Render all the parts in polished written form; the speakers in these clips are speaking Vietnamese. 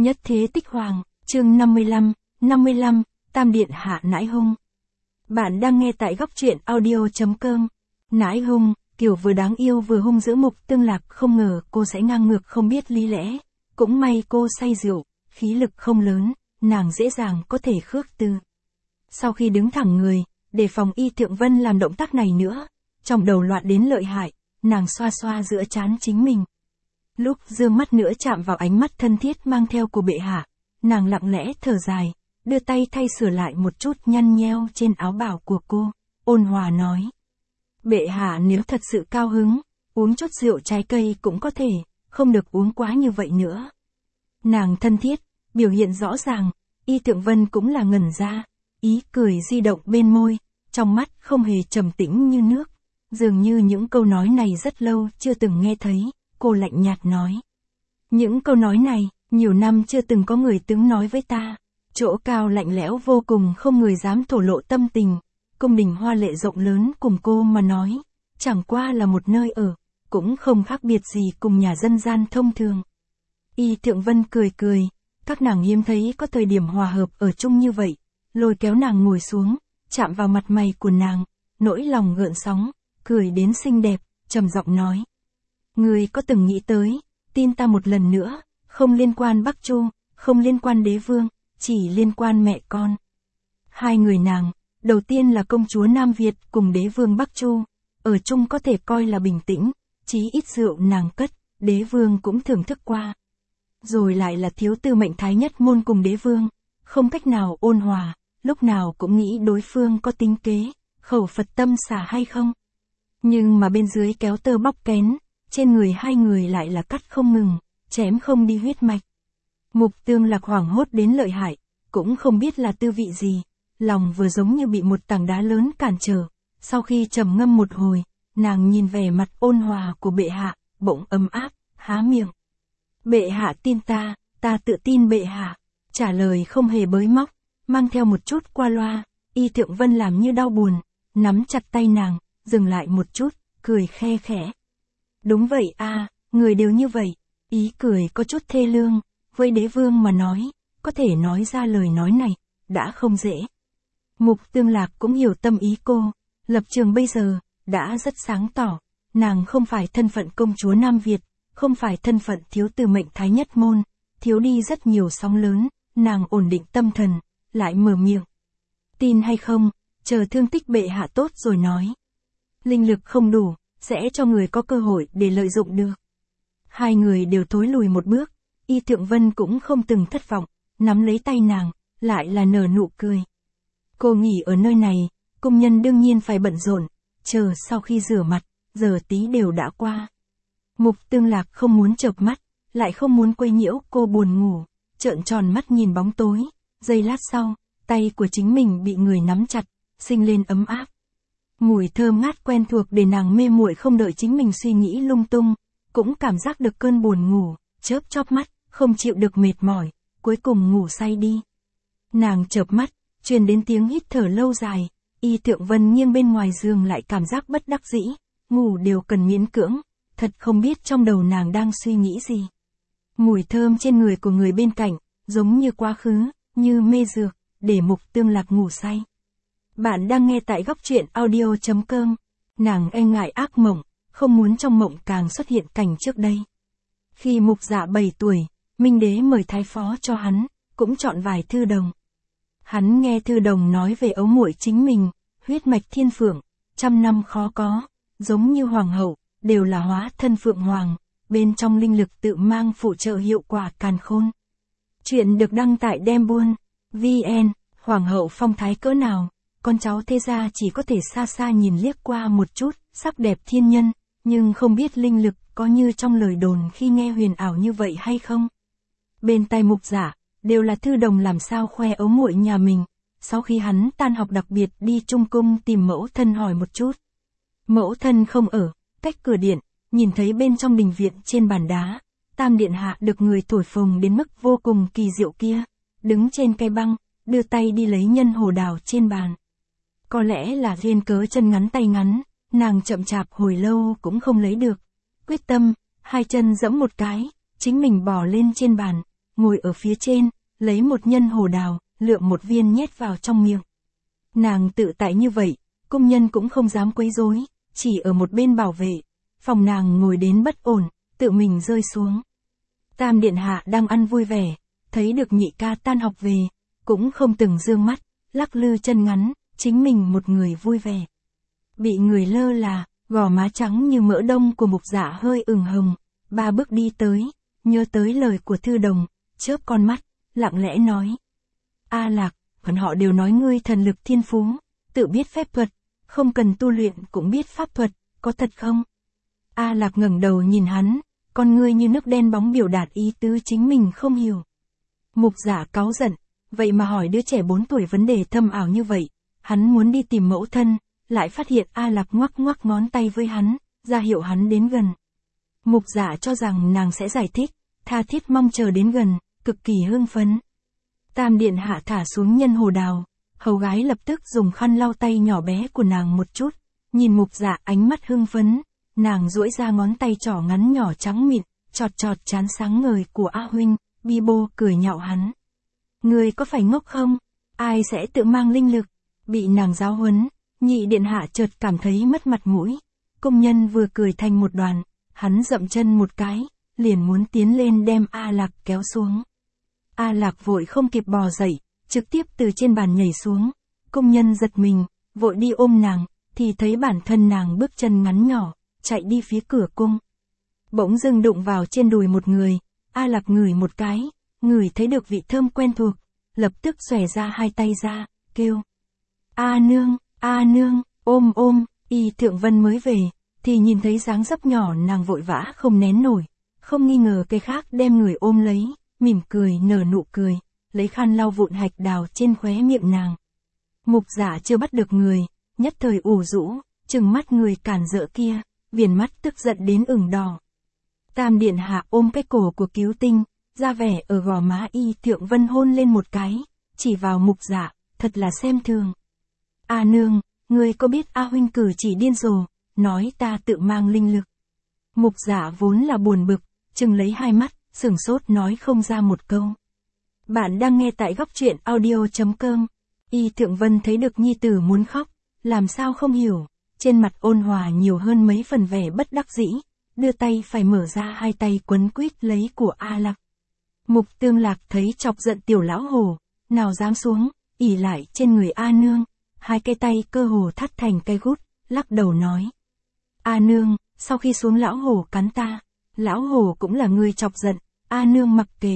Nhất thế tích hoàng, chương 55, Tam Điện Hạ nãi hung. Bạn đang nghe tại góc truyện audio.com. Nãi hung, kiểu vừa đáng yêu vừa hung dữ. Mục Tương Lạc không ngờ cô sẽ ngang ngược không biết lý lẽ. Cũng may cô say rượu, khí lực không lớn, nàng dễ dàng có thể khước từ. Sau khi đứng thẳng người, để phòng Y Thượng Vân làm động tác này nữa, trong đầu loạn đến lợi hại, nàng xoa xoa giữa trán chính mình. Lúc dương mắt nữa chạm vào ánh mắt thân thiết mang theo của bệ hạ, nàng lặng lẽ thở dài, đưa tay thay sửa lại một chút nhăn nheo trên áo bào của cô, ôn hòa nói. Bệ hạ nếu thật sự cao hứng, uống chút rượu trái cây cũng có thể, không được uống quá như vậy nữa. Nàng thân thiết, biểu hiện rõ ràng, Y Thượng Vân cũng là ngẩn ra, ý cười di động bên môi, trong mắt không hề trầm tĩnh như nước, dường như những câu nói này rất lâu chưa từng nghe thấy. Cô lạnh nhạt nói. Những câu nói này, nhiều năm chưa từng có người tướng nói với ta. Chỗ cao lạnh lẽo vô cùng không người dám thổ lộ tâm tình. Cung đình hoa lệ rộng lớn cùng cô mà nói. Chẳng qua là một nơi ở, cũng không khác biệt gì cùng nhà dân gian thông thường. Y Thượng Vân cười cười, các nàng hiếm thấy có thời điểm hòa hợp ở chung như vậy. Lôi kéo nàng ngồi xuống, chạm vào mặt mày của nàng, nỗi lòng gợn sóng, cười đến xinh đẹp, trầm giọng nói. Người có từng nghĩ tới, tin ta một lần nữa, không liên quan Bắc Chu, không liên quan đế vương, chỉ liên quan mẹ con. Hai người nàng, đầu tiên là công chúa Nam Việt cùng đế vương Bắc Chu, ở chung có thể coi là bình tĩnh, chí ít rượu nàng cất, đế vương cũng thưởng thức qua. Rồi lại là thiếu tư mệnh thái nhất môn cùng đế vương, không cách nào ôn hòa, lúc nào cũng nghĩ đối phương có tính kế, khẩu Phật tâm xả hay không. Nhưng mà bên dưới kéo tơ bóc kén. Trên người hai người lại là cắt không ngừng, chém không đi huyết mạch. Mục Tương Lạc hoảng hốt đến lợi hại, cũng không biết là tư vị gì, lòng vừa giống như bị một tảng đá lớn cản trở. Sau khi trầm ngâm một hồi, nàng nhìn vẻ mặt ôn hòa của bệ hạ, bỗng ấm áp, há miệng. Bệ hạ tin ta, ta tự tin bệ hạ. Trả lời không hề bới móc, mang theo một chút qua loa. Y Thượng Vân làm như đau buồn, nắm chặt tay nàng, dừng lại một chút, cười khe khẽ. Đúng vậy a, người đều như vậy, ý cười có chút thê lương, với đế vương mà nói, có thể nói ra lời nói này, đã không dễ. Mục Tương Lạc cũng hiểu tâm ý cô, lập trường bây giờ, đã rất sáng tỏ, nàng không phải thân phận công chúa Nam Việt, không phải thân phận thiếu tư mệnh thái nhất môn, thiếu đi rất nhiều sóng lớn, nàng ổn định tâm thần, lại mở miệng. Tin hay không, chờ thương tích bệ hạ tốt rồi nói. Linh lực không đủ. Sẽ cho người có cơ hội để lợi dụng được. Hai người đều thối lùi một bước, Y Thượng Vân cũng không từng thất vọng, nắm lấy tay nàng, lại là nở nụ cười. Cô nghỉ ở nơi này, công nhân đương nhiên phải bận rộn, chờ sau khi rửa mặt, giờ tí đều đã qua. Mục Tương Lạc không muốn chợp mắt, lại không muốn quấy nhiễu cô buồn ngủ, trợn tròn mắt nhìn bóng tối, giây lát sau, tay của chính mình bị người nắm chặt, sinh lên ấm áp. Mùi thơm ngát quen thuộc để nàng mê muội không đợi chính mình suy nghĩ lung tung, cũng cảm giác được cơn buồn ngủ, chớp chóp mắt, không chịu được mệt mỏi, cuối cùng ngủ say đi. Nàng chợp mắt, truyền đến tiếng hít thở lâu dài, Y Thượng Vân nghiêng bên ngoài giường lại cảm giác bất đắc dĩ, ngủ đều cần miễn cưỡng, thật không biết trong đầu nàng đang suy nghĩ gì. Mùi thơm trên người của người bên cạnh, giống như quá khứ, như mê dược, để Mục Tương Lạc ngủ say. Bạn đang nghe tại góc truyện audio.com. Nàng e ngại ác mộng, không muốn trong mộng càng xuất hiện cảnh trước đây. Khi Mục Dạ 7 tuổi, Minh Đế mời thái phó cho hắn, cũng chọn vài thư đồng. Hắn nghe thư đồng nói về ấu muội chính mình, huyết mạch thiên phượng, trăm năm khó có, giống như hoàng hậu, đều là hóa thân phượng hoàng, bên trong linh lực tự mang phụ trợ hiệu quả càn khôn. Chuyện được đăng tại Dembuôn, VN, hoàng hậu phong thái cỡ nào? Con cháu thế gia chỉ có thể xa xa nhìn liếc qua một chút, sắc đẹp thiên nhân, nhưng không biết linh lực có như trong lời đồn khi nghe huyền ảo như vậy hay không. Bên tai Mục Dạ, đều là thư đồng làm sao khoe ấu muội nhà mình, sau khi hắn tan học đặc biệt đi Trung Cung tìm mẫu thân hỏi một chút. Mẫu thân không ở, cách cửa điện, nhìn thấy bên trong đình viện trên bàn đá, Tam Điện Hạ được người thổi phồng đến mức vô cùng kỳ diệu kia, đứng trên cây băng, đưa tay đi lấy nhân hồ đào trên bàn. Có lẽ là duyên cớ chân ngắn tay ngắn, nàng chậm chạp hồi lâu cũng không lấy được. Quyết tâm, hai chân giẫm một cái, chính mình bò lên trên bàn, ngồi ở phía trên, lấy một nhân hồ đào, lượm một viên nhét vào trong miệng. Nàng tự tại như vậy, công nhân cũng không dám quấy rối, chỉ ở một bên bảo vệ. Phòng nàng ngồi đến bất ổn, tự mình rơi xuống. Tam điện hạ đang ăn vui vẻ, thấy được nhị ca tan học về, cũng không từng dương mắt, lắc lư chân ngắn, chính mình một người vui vẻ. Bị người lơ là, gò má trắng như mỡ đông của Mục Dạ hơi ửng hồng, 3 bước đi tới, nhớ tới lời của Thư Đồng, chớp con mắt, lặng lẽ nói. A Lạc, bọn họ đều nói ngươi thần lực thiên phú, tự biết phép thuật, không cần tu luyện cũng biết pháp thuật, có thật không? A Lạc ngẩng đầu nhìn hắn, con ngươi như nước đen bóng biểu đạt ý tứ chính mình không hiểu. Mục Dạ cáu giận, vậy mà hỏi đứa trẻ 4 tuổi vấn đề thâm ảo như vậy, hắn muốn đi tìm mẫu thân, lại phát hiện A Lạc ngoắc ngoắc ngón tay với hắn, ra hiệu hắn đến gần. Mục Dạ cho rằng nàng sẽ giải thích, tha thiết mong chờ đến gần, cực kỳ hưng phấn. Tam điện hạ thả xuống nhân hồ đào, hầu gái lập tức dùng khăn lau tay nhỏ bé của nàng một chút, nhìn Mục Dạ ánh mắt hưng phấn, nàng duỗi ra ngón tay trỏ ngắn nhỏ trắng mịn, chọt chọt trán sáng ngời của A huynh, bi bô cười nhạo hắn. Người có phải ngốc không? Ai sẽ tự mang linh lực? Bị nàng giáo huấn, nhị điện hạ chợt cảm thấy mất mặt mũi. Công nhân vừa cười thành một đoàn, hắn dậm chân một cái, liền muốn tiến lên đem A Lạc kéo xuống. A Lạc vội không kịp bò dậy, trực tiếp từ trên bàn nhảy xuống. Công nhân giật mình, vội đi ôm nàng, thì thấy bản thân nàng bước chân ngắn nhỏ, chạy đi phía cửa cung. Bỗng dưng đụng vào trên đùi một người, A Lạc ngửi một cái, ngửi thấy được vị thơm quen thuộc, lập tức xòe ra hai tay ra, kêu. A nương, ôm, Y Thượng Vân mới về, thì nhìn thấy dáng dấp nhỏ nàng vội vã không nén nổi, không nghi ngờ cái khác đem người ôm lấy, mỉm cười nở nụ cười, lấy khăn lau vụn hạch đào trên khóe miệng nàng. Mục Dạ chưa bắt được người, nhất thời ủ rũ, trừng mắt người cản rỡ kia, viền mắt tức giận đến ửng đỏ. Tam điện hạ ôm cái cổ của Cứu Tinh, ra vẻ ở gò má Y Thượng Vân hôn lên một cái, chỉ vào Mục Dạ, thật là xem thường. A nương, ngươi có biết A huynh cử chỉ điên rồ, nói ta tự mang linh lực. Mục Dạ vốn là buồn bực, chừng lấy hai mắt, sửng sốt nói không ra một câu. Bạn đang nghe tại góc truyện audio.com. Y Thượng Vân thấy được nhi tử muốn khóc, làm sao không hiểu, trên mặt ôn hòa nhiều hơn mấy phần vẻ bất đắc dĩ, đưa tay phải mở ra hai tay quấn quýt lấy của A Lạc. Mục Tương Lạc thấy chọc giận tiểu lão hổ, nào dám xuống, ỉ lại trên người A nương, hai cái tay cơ hồ thắt thành cây gút, lắc đầu nói. A nương, sau khi xuống lão hổ cắn ta, lão hổ cũng là người chọc giận, A nương mặc kệ.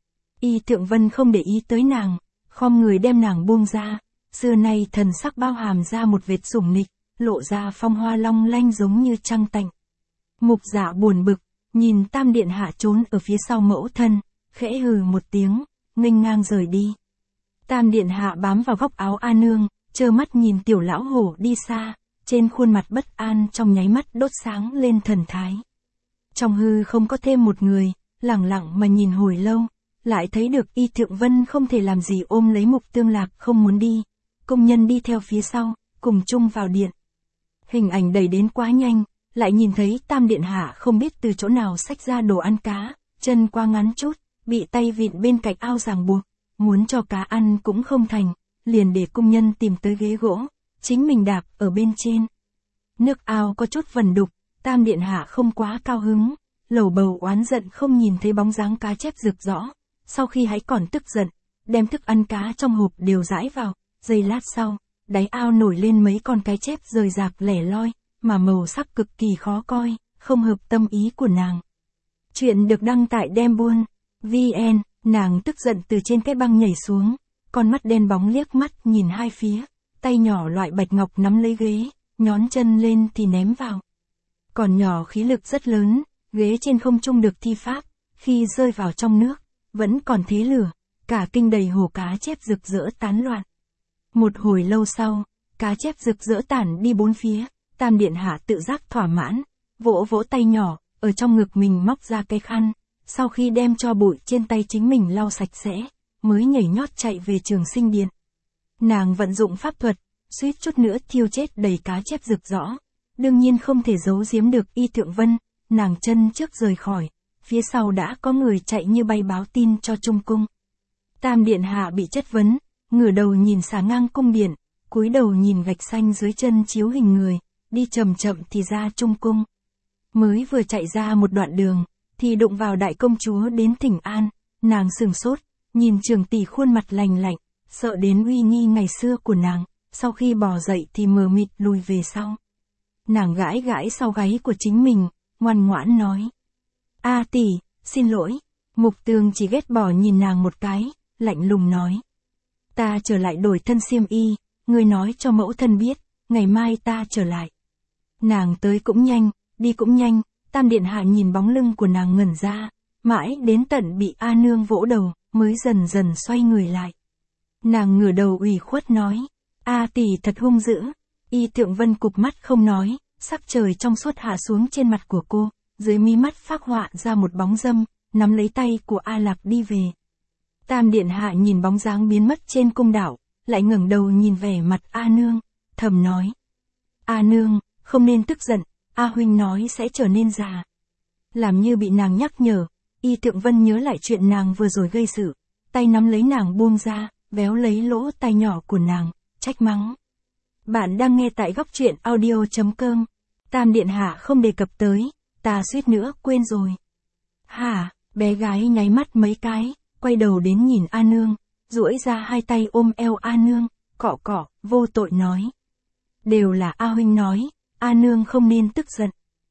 Y Thượng Vân không để ý tới nàng, khom người đem nàng buông ra, xưa nay thần sắc bao hàm ra một vệt sủng nịch, lộ ra phong hoa long lanh giống như trăng tạnh. Mục Dạ buồn bực, nhìn Tam điện hạ trốn ở phía sau mẫu thân, khẽ hừ một tiếng, nghênh ngang rời đi. Tam điện hạ bám vào góc áo A nương, trơ mắt nhìn tiểu lão hổ đi xa, trên khuôn mặt bất an trong nháy mắt đốt sáng lên thần thái. Trong hư không có thêm một người, lẳng lặng mà nhìn hồi lâu, lại thấy được Y Thượng Vân không thể làm gì ôm lấy Mục Tương Lạc không muốn đi, công nhân đi theo phía sau, cùng chung vào điện. Hình ảnh đẩy đến quá nhanh, lại nhìn thấy Tam điện hạ không biết từ chỗ nào xách ra đồ ăn cá, chân qua ngắn chút, bị tay vịn bên cạnh ao ràng buộc, muốn cho cá ăn cũng không thành, liền để công nhân tìm tới ghế gỗ, chính mình đạp ở bên trên. Nước ao có chút vần đục, Tam điện hạ không quá cao hứng, lầu bầu oán giận không nhìn thấy bóng dáng cá chép rực rõ, sau khi hãy còn tức giận, đem thức ăn cá trong hộp đều rãi vào, giây lát sau, đáy ao nổi lên mấy con cá chép rời rạc lẻ loi, mà màu sắc cực kỳ khó coi, không hợp tâm ý của nàng. Chuyện được đăng tại Dembuôn.vn, nàng tức giận từ trên cái băng nhảy xuống, con mắt đen bóng liếc mắt nhìn hai phía, tay nhỏ loại bạch ngọc nắm lấy ghế, nhón chân lên thì ném vào. Còn nhỏ khí lực rất lớn, ghế trên không trung được thi pháp, khi rơi vào trong nước, vẫn còn thế lửa, cả kinh đầy hồ cá chép rực rỡ tán loạn. Một hồi lâu sau, cá chép rực rỡ tản đi bốn phía, Tam điện hạ tự giác thỏa mãn, vỗ vỗ tay nhỏ, ở trong ngực mình móc ra cái khăn, sau khi đem cho bụi trên tay chính mình lau sạch sẽ, mới nhảy nhót chạy về Trường Sinh Điện. Nàng vận dụng pháp thuật, suýt chút nữa thiêu chết đầy cá chép rực rõ, đương nhiên không thể giấu giếm được Y Thượng Vân, nàng chân trước rời khỏi, phía sau đã có người chạy như bay báo tin cho Trung cung. Tam điện hạ bị chất vấn, ngửa đầu nhìn xà ngang cung điện, cúi đầu nhìn gạch xanh dưới chân chiếu hình người, đi chậm chậm thì ra Trung cung. Mới vừa chạy ra một đoạn đường, thì đụng vào đại công chúa đến thỉnh an, nàng sửng sốt, nhìn Trường tỷ khuôn mặt lành lạnh, sợ đến uy nghi ngày xưa của nàng, sau khi bò dậy thì mờ mịt lùi về sau. Nàng gãi gãi sau gáy của chính mình, ngoan ngoãn nói. A tỷ, xin lỗi. Mục Tường chỉ ghét bỏ nhìn nàng một cái, lạnh lùng nói. Ta trở lại đổi thân xiêm y, ngươi nói cho mẫu thân biết, ngày mai ta trở lại. Nàng tới cũng nhanh, đi cũng nhanh, Tam điện hạ nhìn bóng lưng của nàng ngẩn ra, mãi đến tận bị A nương vỗ đầu, mới dần dần xoay người lại. Nàng ngửa đầu ủy khuất nói, A tỷ thật hung dữ. Y Thượng Vân cụp mắt không nói, sắc trời trong suốt hạ xuống trên mặt của cô, dưới mí mắt phác họa ra một bóng dâm, nắm lấy tay của A Lạc đi về. Tam điện hạ nhìn bóng dáng biến mất trên cung đảo, lại ngẩng đầu nhìn vẻ mặt A nương, thầm nói. A nương, không nên tức giận, A huynh nói sẽ trở nên già. Làm như bị nàng nhắc nhở, Y Thượng Vân nhớ lại chuyện nàng vừa rồi gây sự, tay nắm lấy nàng buông ra, véo lấy lỗ tai nhỏ của nàng, trách mắng. Bạn đang nghe tại góc truyện audio.com. Tam điện hạ không đề cập tới, ta suýt nữa quên rồi. Hả, bé gái nháy mắt mấy cái, quay đầu đến nhìn A nương, duỗi ra hai tay ôm eo A nương, cọ cọ, vô tội nói. Đều là A huynh nói, A nương không nên tức giận.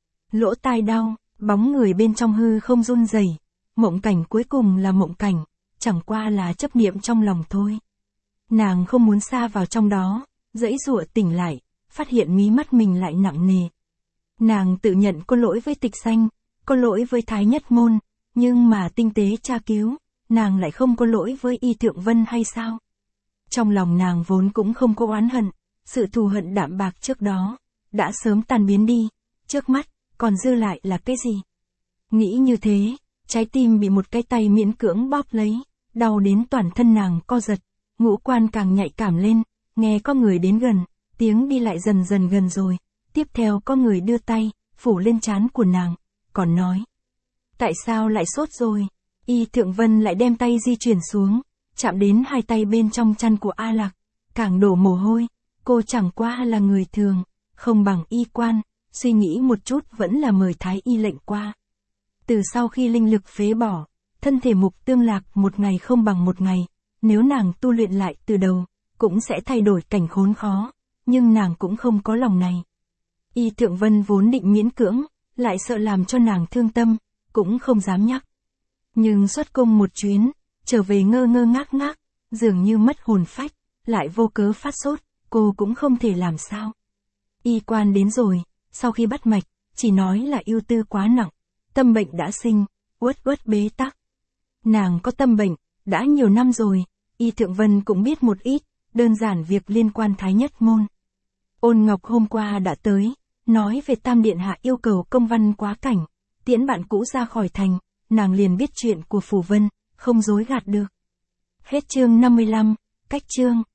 Lỗ tai đau, bóng người bên trong hư không run rẩy, mộng cảnh cuối cùng là mộng cảnh, chẳng qua là chấp niệm trong lòng thôi. Nàng không muốn xa vào trong đó, giãy giụa tỉnh lại, phát hiện mí mắt mình lại nặng nề. Nàng tự nhận có lỗi với Tịch Xanh, có lỗi với Thái Nhất Môn, nhưng mà tinh tế tra cứu, nàng lại không có lỗi với Y Thượng Vân hay sao? Trong lòng nàng vốn cũng không có oán hận, sự thù hận đạm bạc trước đó, đã sớm tan biến đi, trước mắt, còn dư lại là cái gì? Nghĩ như thế, trái tim bị một cái tay miễn cưỡng bóp lấy, đau đến toàn thân nàng co giật, ngũ quan càng nhạy cảm lên, nghe có người đến gần, tiếng đi lại dần dần gần rồi, tiếp theo có người đưa tay, phủ lên trán của nàng, còn nói. Tại sao lại sốt rồi? Y Thượng Vân lại đem tay di chuyển xuống, chạm đến hai tay bên trong chăn của A Lạc, càng đổ mồ hôi, cô chẳng qua là người thường, không bằng y quan, suy nghĩ một chút vẫn là mời Thái y lệnh qua. Từ sau khi linh lực phế bỏ, thân thể Mục Tương Lạc một ngày không bằng một ngày, nếu nàng tu luyện lại từ đầu, cũng sẽ thay đổi cảnh khốn khó, nhưng nàng cũng không có lòng này. Y Thượng Vân vốn định miễn cưỡng, lại sợ làm cho nàng thương tâm, cũng không dám nhắc. Nhưng xuất cung một chuyến, trở về ngơ ngơ ngác ngác, dường như mất hồn phách, lại vô cớ phát sốt, cô cũng không thể làm sao. Y quan đến rồi, sau khi bắt mạch, chỉ nói là ưu tư quá nặng, tâm bệnh đã sinh, uất uất bế tắc. Nàng có tâm bệnh, đã nhiều năm rồi, Y Thượng Vân cũng biết một ít, đơn giản việc liên quan Thái Nhất Môn. Ôn Ngọc hôm qua đã tới, nói về Tam điện hạ yêu cầu công văn quá cảnh, tiễn bạn cũ ra khỏi thành, nàng liền biết chuyện của Phủ Vân, không dối gạt được. Hết chương 55, cách chương.